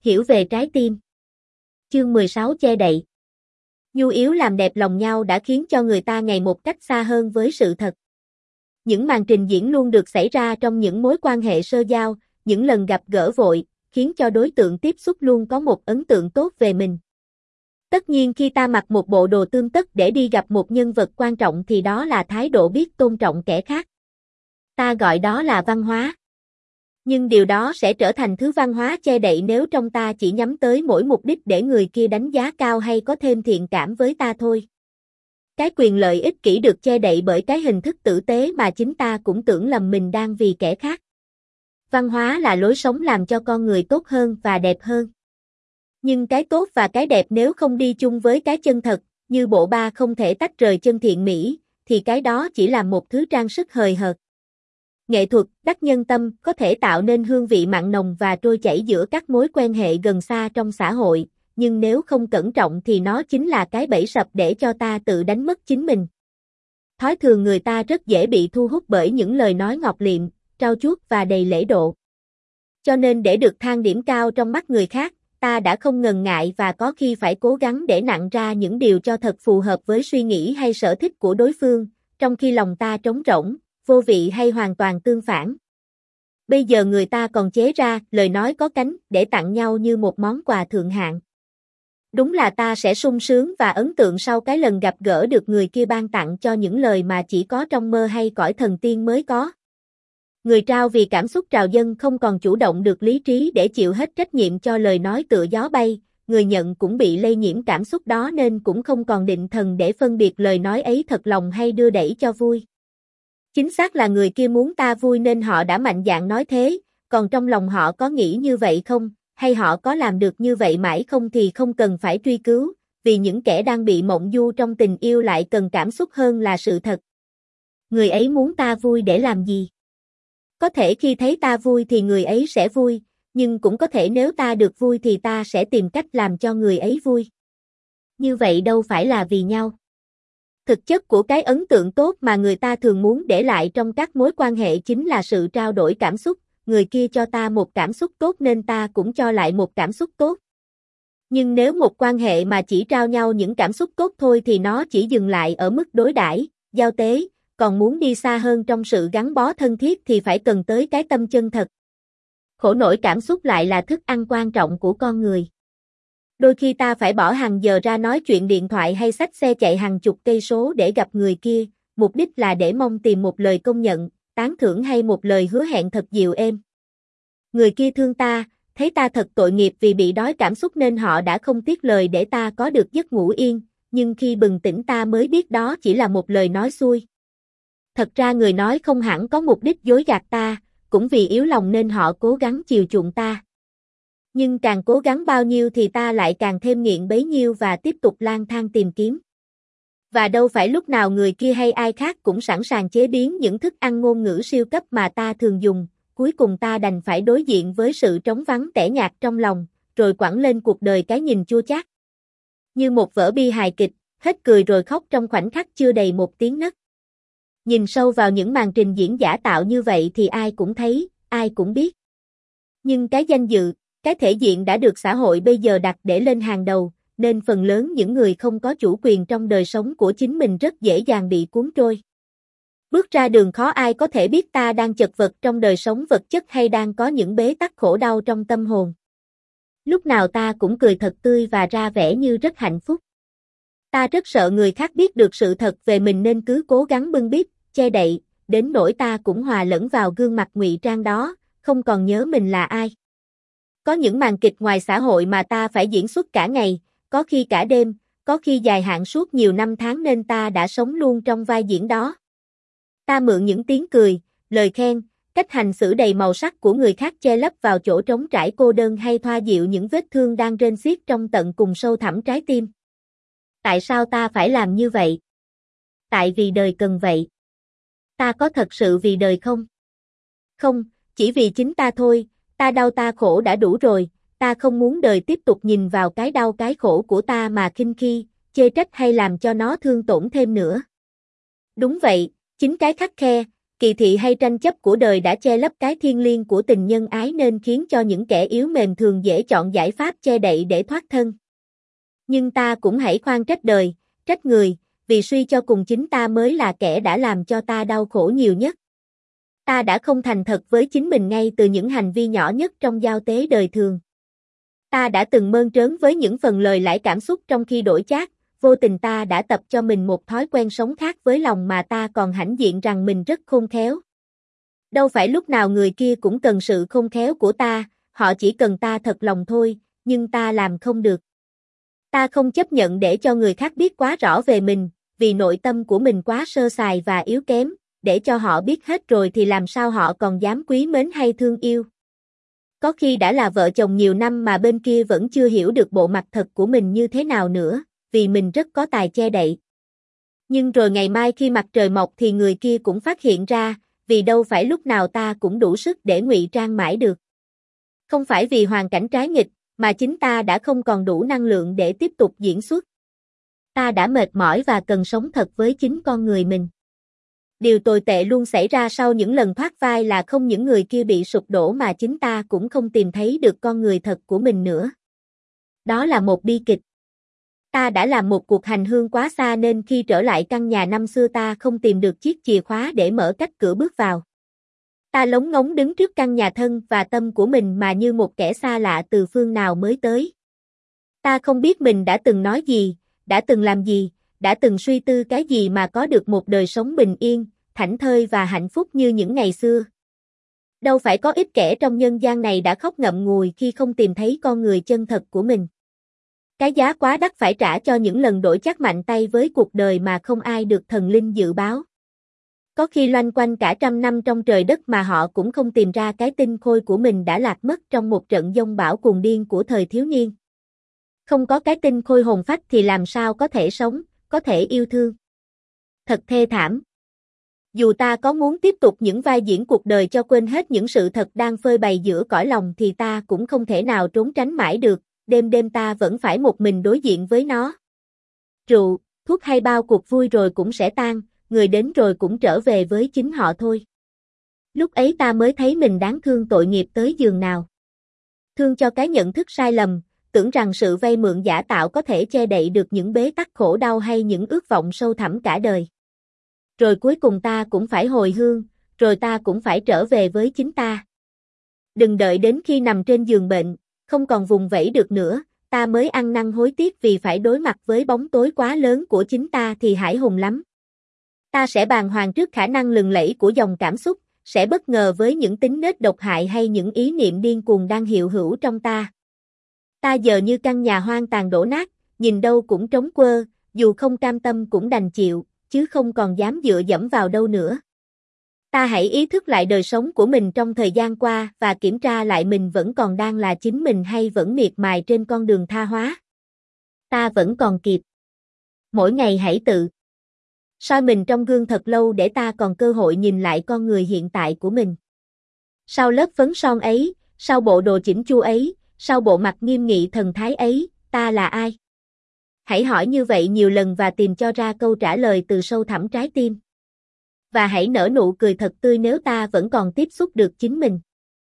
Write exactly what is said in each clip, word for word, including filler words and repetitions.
Hiểu về trái tim. Chương mười sáu che đậy. Nhu yếu làm đẹp lòng nhau đã khiến cho người ta ngày một cách xa hơn với sự thật. Những màn trình diễn luôn được xảy ra trong những mối quan hệ sơ giao, những lần gặp gỡ vội, khiến cho đối tượng tiếp xúc luôn có một ấn tượng tốt về mình. Tất nhiên khi ta mặc một bộ đồ tươm tất để đi gặp một nhân vật quan trọng thì đó là thái độ biết tôn trọng kẻ khác. Ta gọi đó là văn hóa. Nhưng điều đó sẽ trở thành thứ văn hóa che đậy nếu trong ta chỉ nhắm tới mỗi mục đích để người kia đánh giá cao hay có thêm thiện cảm với ta thôi. Cái quyền lợi ích kỷ được che đậy bởi cái hình thức tử tế mà chính ta cũng tưởng lầm mình đang vì kẻ khác. Văn hóa là lối sống làm cho con người tốt hơn và đẹp hơn. Nhưng cái tốt và cái đẹp nếu không đi chung với cái chân thật, như bộ ba không thể tách rời chân thiện mỹ, thì cái đó chỉ là một thứ trang sức hời hợt. Nghệ thuật, đắc nhân tâm, có thể tạo nên hương vị mặn nồng và trôi chảy giữa các mối quan hệ gần xa trong xã hội, nhưng nếu không cẩn trọng thì nó chính là cái bẫy sập để cho ta tự đánh mất chính mình. Thói thường người ta rất dễ bị thu hút bởi những lời nói ngọt liệm, trau chuốt và đầy lễ độ. Cho nên để được thang điểm cao trong mắt người khác, ta đã không ngần ngại và có khi phải cố gắng để nặn ra những điều cho thật phù hợp với suy nghĩ hay sở thích của đối phương, trong khi lòng ta trống rỗng, vô vị hay hoàn toàn tương phản. Bây giờ người ta còn chế ra lời nói có cánh để tặng nhau như một món quà thượng hạng. Đúng là ta sẽ sung sướng và ấn tượng sau cái lần gặp gỡ được người kia ban tặng cho những lời mà chỉ có trong mơ hay cõi thần tiên mới có. Người trao vì cảm xúc trào dâng không còn chủ động được lý trí để chịu hết trách nhiệm cho lời nói tựa gió bay, người nhận cũng bị lây nhiễm cảm xúc đó nên cũng không còn định thần để phân biệt lời nói ấy thật lòng hay đưa đẩy cho vui. Chính xác là người kia muốn ta vui nên họ đã mạnh dạn nói thế, còn trong lòng họ có nghĩ như vậy không, hay họ có làm được như vậy mãi không thì không cần phải truy cứu, vì những kẻ đang bị mộng du trong tình yêu lại cần cảm xúc hơn là sự thật. Người ấy muốn ta vui để làm gì? Có thể khi thấy ta vui thì người ấy sẽ vui, nhưng cũng có thể nếu ta được vui thì ta sẽ tìm cách làm cho người ấy vui. Như vậy đâu phải là vì nhau. Thực chất của cái ấn tượng tốt mà người ta thường muốn để lại trong các mối quan hệ chính là sự trao đổi cảm xúc, người kia cho ta một cảm xúc tốt nên ta cũng cho lại một cảm xúc tốt. Nhưng nếu một quan hệ mà chỉ trao nhau những cảm xúc tốt thôi thì nó chỉ dừng lại ở mức đối đãi, giao tế, còn muốn đi xa hơn trong sự gắn bó thân thiết thì phải cần tới cái tâm chân thật. Khổ nỗi cảm xúc lại là thức ăn quan trọng của con người. Đôi khi ta phải bỏ hàng giờ ra nói chuyện điện thoại hay xách xe chạy hàng chục cây số để gặp người kia, mục đích là để mong tìm một lời công nhận, tán thưởng hay một lời hứa hẹn thật dịu êm. Người kia thương ta, thấy ta thật tội nghiệp vì bị đói cảm xúc nên họ đã không tiếc lời để ta có được giấc ngủ yên, nhưng khi bừng tỉnh ta mới biết đó chỉ là một lời nói xuôi. Thật ra người nói không hẳn có mục đích dối gạt ta, cũng vì yếu lòng nên họ cố gắng chiều chuộng ta. Nhưng càng cố gắng bao nhiêu thì ta lại càng thêm nghiện bấy nhiêu và tiếp tục lang thang tìm kiếm. Và đâu phải lúc nào người kia hay ai khác cũng sẵn sàng chế biến những thức ăn ngôn ngữ siêu cấp mà ta thường dùng, cuối cùng ta đành phải đối diện với sự trống vắng tẻ nhạt trong lòng, rồi quẳng lên cuộc đời cái nhìn chua chát. Như một vở bi hài kịch, hết cười rồi khóc trong khoảnh khắc chưa đầy một tiếng nấc. Nhìn sâu vào những màn trình diễn giả tạo như vậy thì ai cũng thấy, ai cũng biết. Nhưng cái danh dự, cái thể diện đã được xã hội bây giờ đặt để lên hàng đầu, nên phần lớn những người không có chủ quyền trong đời sống của chính mình rất dễ dàng bị cuốn trôi. Bước ra đường khó ai có thể biết ta đang chật vật trong đời sống vật chất hay đang có những bế tắc khổ đau trong tâm hồn. Lúc nào ta cũng cười thật tươi và ra vẻ như rất hạnh phúc. Ta rất sợ người khác biết được sự thật về mình nên cứ cố gắng bưng bít, che đậy, đến nỗi ta cũng hòa lẫn vào gương mặt ngụy trang đó, không còn nhớ mình là ai. Có những màn kịch ngoài xã hội mà ta phải diễn xuất cả ngày, có khi cả đêm, có khi dài hạn suốt nhiều năm tháng nên ta đã sống luôn trong vai diễn đó. Ta mượn những tiếng cười, lời khen, cách hành xử đầy màu sắc của người khác che lấp vào chỗ trống trải cô đơn hay thoa dịu những vết thương đang rên xiết trong tận cùng sâu thẳm trái tim. Tại sao ta phải làm như vậy? Tại vì đời cần vậy. Ta có thật sự vì đời không? Không, chỉ vì chính ta thôi, ta đau ta khổ đã đủ rồi, ta không muốn đời tiếp tục nhìn vào cái đau cái khổ của ta mà khinh khi, chê trách hay làm cho nó thương tổn thêm nữa. Đúng vậy, chính cái khắt khe, Kỳ thị hay tranh chấp của đời đã che lấp cái thiêng liêng của tình nhân ái nên khiến cho những kẻ yếu mềm thường dễ chọn giải pháp che đậy để thoát thân. Nhưng ta cũng hãy khoan trách đời, trách người, vì suy cho cùng chính ta mới là kẻ đã làm cho ta đau khổ nhiều nhất. Ta đã không thành thật với chính mình ngay từ những hành vi nhỏ nhất trong giao tế đời thường. Ta đã từng mơn trớn với những phần lời lãi cảm xúc trong khi đổi chác, vô tình ta đã tập cho mình một thói quen sống khác với lòng mà ta còn hãnh diện rằng mình rất khôn khéo. Đâu phải lúc nào người kia cũng cần sự khôn khéo của ta, họ chỉ cần ta thật lòng thôi, nhưng ta làm không được. Ta không chấp nhận để cho người khác biết quá rõ về mình, vì nội tâm của mình quá sơ sài và yếu kém, để cho họ biết hết rồi thì làm sao họ còn dám quý mến hay thương yêu. Có khi đã là vợ chồng nhiều năm mà bên kia vẫn chưa hiểu được bộ mặt thật của mình như thế nào nữa, vì mình rất có tài che đậy. Nhưng rồi ngày mai khi mặt trời mọc thì người kia cũng phát hiện ra, vì đâu phải lúc nào ta cũng đủ sức để ngụy trang mãi được. Không phải vì hoàn cảnh trái nghịch, mà chính ta đã không còn đủ năng lượng để tiếp tục diễn xuất. Ta đã mệt mỏi và cần sống thật với chính con người mình. Điều tồi tệ luôn xảy ra sau những lần thoát vai là không những người kia bị sụp đổ mà chính ta cũng không tìm thấy được con người thật của mình nữa. Đó là một bi kịch. Ta đã làm một cuộc hành hương quá xa nên khi trở lại căn nhà năm xưa ta không tìm được chiếc chìa khóa để mở cách cửa bước vào. Ta lóng ngóng đứng trước căn nhà thân và tâm của mình mà như một kẻ xa lạ từ phương nào mới tới. Ta không biết mình đã từng nói gì, đã từng làm gì, đã từng suy tư cái gì mà có được một đời sống bình yên, thảnh thơi và hạnh phúc như những ngày xưa. Đâu phải có ít kẻ trong nhân gian này đã khóc ngậm ngùi khi không tìm thấy con người chân thật của mình. Cái giá quá đắt phải trả cho những lần đổi chác mạnh tay với cuộc đời mà không ai được thần linh dự báo. Có khi loanh quanh cả trăm năm trong trời đất mà họ cũng không tìm ra cái tinh khôi của mình đã lạc mất trong một trận giông bão cuồng điên của thời thiếu niên. Không có cái tinh khôi hồn phách thì làm sao có thể sống, có thể yêu thương. Thật thê thảm. Dù ta có muốn tiếp tục những vai diễn cuộc đời cho quên hết những sự thật đang phơi bày giữa cõi lòng thì ta cũng không thể nào trốn tránh mãi được, đêm đêm ta vẫn phải một mình đối diện với nó. Rượu, thuốc hay bao cuộc vui rồi cũng sẽ tan, người đến rồi cũng trở về với chính họ thôi. Lúc ấy ta mới thấy mình đáng thương tội nghiệp tới giường nào. Thương cho cái nhận thức sai lầm, tưởng rằng sự vay mượn giả tạo có thể che đậy được những bế tắc khổ đau hay những ước vọng sâu thẳm cả đời. Rồi cuối cùng ta cũng phải hồi hương, rồi ta cũng phải trở về với chính ta. Đừng đợi đến khi nằm trên giường bệnh, không còn vùng vẫy được nữa, ta mới ăn năn hối tiếc vì phải đối mặt với bóng tối quá lớn của chính ta thì hãi hùng lắm. Ta sẽ bàng hoàng trước khả năng lừng lẫy của dòng cảm xúc, sẽ bất ngờ với những tính nết độc hại hay những ý niệm điên cuồng đang hiện hữu trong ta. Ta giờ như căn nhà hoang tàn đổ nát, nhìn đâu cũng trống quơ, dù không cam tâm cũng đành chịu, chứ không còn dám dựa dẫm vào đâu nữa. Ta hãy ý thức lại đời sống của mình trong thời gian qua và kiểm tra lại mình vẫn còn đang là chính mình hay vẫn miệt mài trên con đường tha hóa. Ta vẫn còn kịp. Mỗi ngày hãy tự soi mình trong gương thật lâu để ta còn cơ hội nhìn lại con người hiện tại của mình. Sau lớp phấn son ấy, sau bộ đồ chỉnh chu ấy, sau bộ mặt nghiêm nghị thần thái ấy, ta là ai? Hãy hỏi như vậy nhiều lần và tìm cho ra câu trả lời từ sâu thẳm trái tim. Và hãy nở nụ cười thật tươi nếu ta vẫn còn tiếp xúc được chính mình.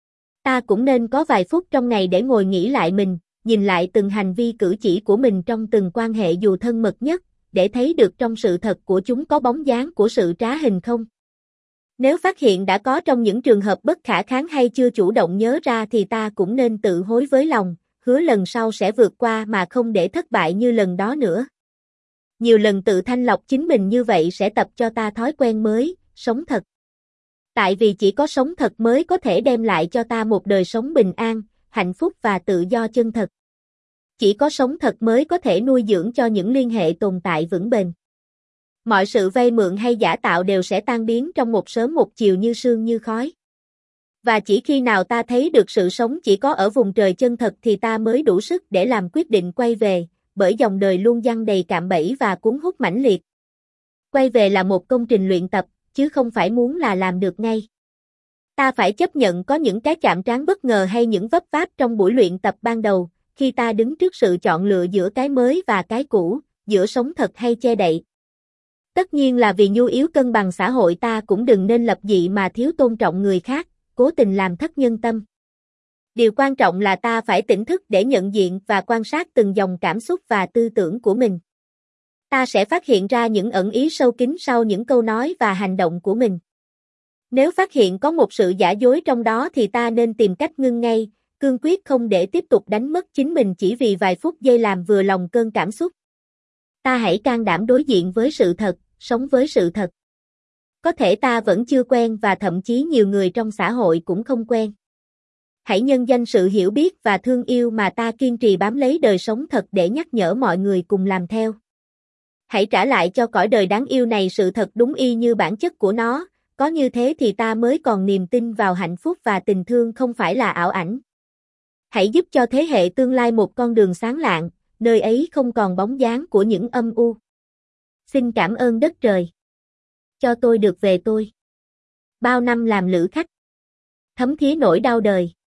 Ta cũng nên có vài phút trong ngày để ngồi nghĩ lại mình, nhìn lại từng hành vi cử chỉ của mình trong từng quan hệ dù thân mật nhất, để thấy được trong sự thật của chúng có bóng dáng của sự trá hình không. Nếu phát hiện đã có trong những trường hợp bất khả kháng hay chưa chủ động nhớ ra thì ta cũng nên tự hối với lòng, hứa lần sau sẽ vượt qua mà không để thất bại như lần đó nữa. Nhiều lần tự thanh lọc chính mình như vậy sẽ tập cho ta thói quen mới, sống thật. Tại vì chỉ có sống thật mới có thể đem lại cho ta một đời sống bình an, hạnh phúc và tự do chân thật. Chỉ có sống thật mới có thể nuôi dưỡng cho những liên hệ tồn tại vững bền. Mọi sự vay mượn hay giả tạo đều sẽ tan biến trong một sớm một chiều như sương như khói. Và chỉ khi nào ta thấy được sự sống chỉ có ở vùng trời chân thật thì ta mới đủ sức để làm quyết định quay về, bởi dòng đời luôn giăng đầy cạm bẫy và cuốn hút mãnh liệt. Quay về là một công trình luyện tập, chứ không phải muốn là làm được ngay. Ta phải chấp nhận có những cái chạm trán bất ngờ hay những vấp váp trong buổi luyện tập ban đầu, khi ta đứng trước sự chọn lựa giữa cái mới và cái cũ, giữa sống thật hay che đậy. Tất nhiên là vì nhu yếu cân bằng xã hội, ta cũng đừng nên lập dị mà thiếu tôn trọng người khác, cố tình làm thất nhân tâm. Điều quan trọng là ta phải tỉnh thức để nhận diện và quan sát từng dòng cảm xúc và tư tưởng của mình. Ta sẽ phát hiện ra những ẩn ý sâu kín sau những câu nói và hành động của mình. Nếu phát hiện có một sự giả dối trong đó thì ta nên tìm cách ngưng ngay, cương quyết không để tiếp tục đánh mất chính mình chỉ vì vài phút giây làm vừa lòng cơn cảm xúc. Ta hãy can đảm đối diện với sự thật, sống với sự thật. Có thể ta vẫn chưa quen và thậm chí nhiều người trong xã hội cũng không quen. Hãy nhân danh sự hiểu biết và thương yêu mà ta kiên trì bám lấy đời sống thật để nhắc nhở mọi người cùng làm theo. Hãy trả lại cho cõi đời đáng yêu này sự thật đúng y như bản chất của nó, có như thế thì ta mới còn niềm tin vào hạnh phúc và tình thương không phải là ảo ảnh. Hãy giúp cho thế hệ tương lai một con đường sáng lạng, nơi ấy không còn bóng dáng của những âm u. Xin cảm ơn đất trời. Cho tôi được về tôi. Bao năm làm lữ khách. Thấm thía nỗi đau đời.